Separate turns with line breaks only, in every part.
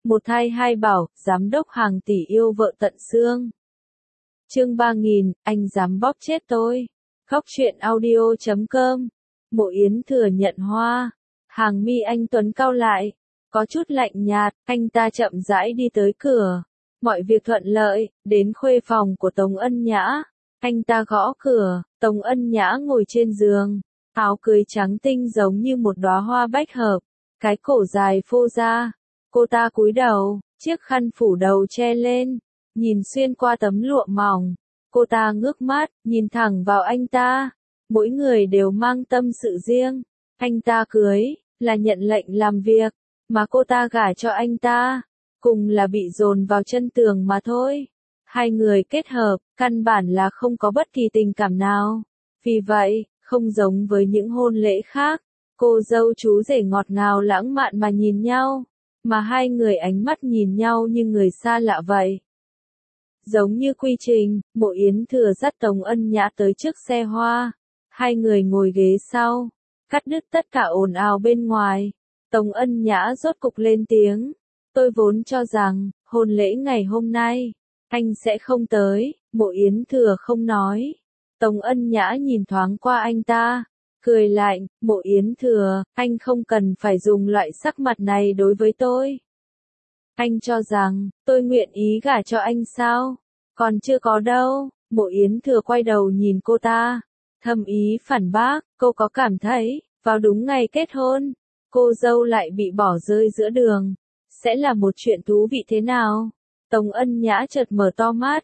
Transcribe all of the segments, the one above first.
Một thai hai bảo, giám đốc hàng tỷ yêu vợ tận xương. Chương 3000, anh dám bóp chết tôi. Góc truyện audio.com. Mộ Yến thừa nhận hoa. Hàng mi anh Tuấn cau lại. Có chút lạnh nhạt, anh ta chậm rãi đi tới cửa. Mọi việc thuận lợi, đến khuê phòng của Tống Ân Nhã. Anh ta gõ cửa, Tống Ân Nhã ngồi trên giường. Áo cưới trắng tinh giống như một đóa hoa bách hợp. Cái cổ dài phô ra. Cô ta cúi đầu, chiếc khăn phủ đầu che lên. Nhìn xuyên qua tấm lụa mỏng. Cô ta ngước mắt, nhìn thẳng vào anh ta. Mỗi người đều mang tâm sự riêng. Anh ta cưới, là nhận lệnh làm việc. Mà cô ta gả cho anh ta, cùng là bị dồn vào chân tường mà thôi. Hai người kết hợp, căn bản là không có bất kỳ tình cảm nào. Vì vậy, không giống với những hôn lễ khác, cô dâu chú rể ngọt ngào lãng mạn mà nhìn nhau, mà hai người ánh mắt nhìn nhau như người xa lạ vậy. Giống như quy trình, Mộ Yến thừa dắt Tống Ân Nhã tới trước xe hoa. Hai người ngồi ghế sau, cắt đứt tất cả ồn ào bên ngoài. Tống Ân Nhã rốt cục lên tiếng. Tôi vốn cho rằng, hôn lễ ngày hôm nay, anh sẽ không tới. Mộ Yến thừa không nói. Tống Ân Nhã nhìn thoáng qua anh ta, cười lạnh. Mộ Yến thừa, anh không cần phải dùng loại sắc mặt này đối với tôi. Anh cho rằng, tôi nguyện ý gả cho anh sao? Còn chưa có đâu. Mộ Yến thừa quay đầu nhìn cô ta, thầm ý phản bác. Cô có cảm thấy, vào đúng ngày kết hôn, cô dâu lại bị bỏ rơi giữa đường, sẽ là một chuyện thú vị thế nào? Tống Ân Nhã chợt mở to mắt.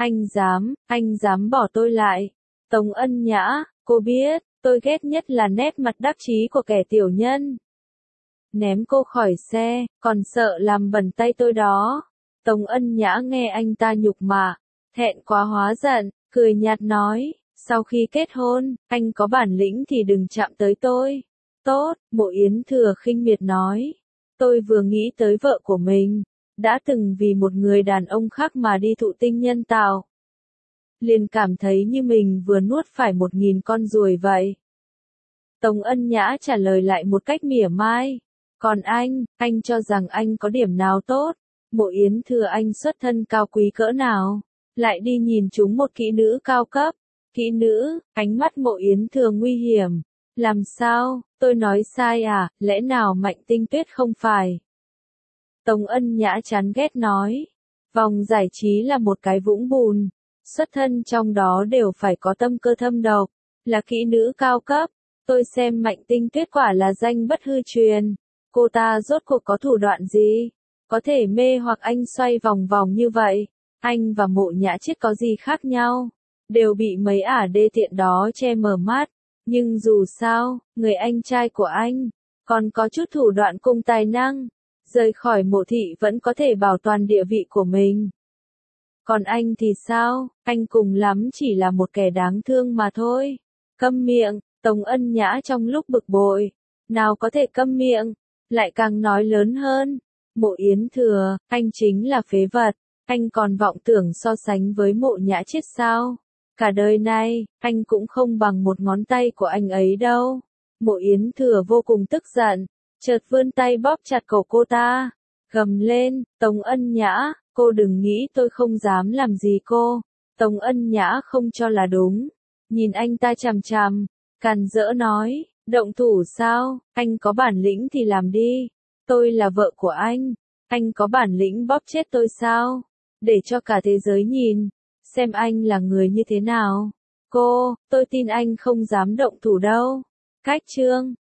Anh dám bỏ tôi lại. Tống Ân Nhã, cô biết, tôi ghét nhất là nét mặt đắc chí của kẻ tiểu nhân. Ném cô khỏi xe, còn sợ làm bẩn tay tôi đó. Tống Ân Nhã nghe anh ta nhục mạ, thẹn quá hóa giận, cười nhạt nói, sau khi kết hôn, anh có bản lĩnh thì đừng chạm tới tôi. Tốt, Mộ Yến thừa khinh miệt nói. Tôi vừa nghĩ tới vợ của mình, đã từng vì một người đàn ông khác mà đi thụ tinh nhân tạo. Liền cảm thấy như mình vừa nuốt phải 1000 con ruồi vậy. Tống Ân Nhã trả lời lại một cách mỉa mai. Còn anh cho rằng anh có điểm nào tốt? Mộ Yến thừa anh xuất thân cao quý cỡ nào? Lại đi nhìn chúng một kỹ nữ cao cấp. Kỹ nữ, ánh mắt Mộ Yến thừa nguy hiểm. Làm sao, tôi nói sai à, lẽ nào Mạnh Tinh Tuyết không phải? Tống Ân Nhã chán ghét nói. Vòng giải trí là một cái vũng bùn. Xuất thân trong đó đều phải có tâm cơ thâm độc. Là kỹ nữ cao cấp. Tôi xem Mạnh Tinh Tuyết quả là danh bất hư truyền. Cô ta rốt cuộc có thủ đoạn gì? Có thể mê hoặc anh xoay vòng vòng như vậy. Anh và Mộ Nhã Chiết có gì khác nhau? Đều bị mấy ả đê tiện đó che mờ mắt. Nhưng dù sao, người anh trai của anh, còn có chút thủ đoạn cùng tài năng. Rời khỏi Mộ thị vẫn có thể bảo toàn địa vị của mình. Còn anh thì sao? Anh cùng lắm chỉ là một kẻ đáng thương mà thôi. Câm miệng, Tống Ân Nhã trong lúc bực bội. Nào có thể câm miệng, lại càng nói lớn hơn. Mộ Yến thừa, anh chính là phế vật. Anh còn vọng tưởng so sánh với Mộ Nhã Chiết sao? Cả đời này, anh cũng không bằng một ngón tay của anh ấy đâu. Mộ Yến thừa vô cùng tức giận, chợt vươn tay bóp chặt cổ cô ta, gầm lên, Tống Ân Nhã, cô đừng nghĩ tôi không dám làm gì cô. Tống Ân Nhã không cho là đúng, nhìn anh ta chằm chằm, càn rỡ nói, động thủ sao, anh có bản lĩnh thì làm đi, tôi là vợ của anh có bản lĩnh bóp chết tôi sao, để cho cả thế giới nhìn, xem anh là người như thế nào. Tôi tin anh không dám động thủ đâu. Cách chương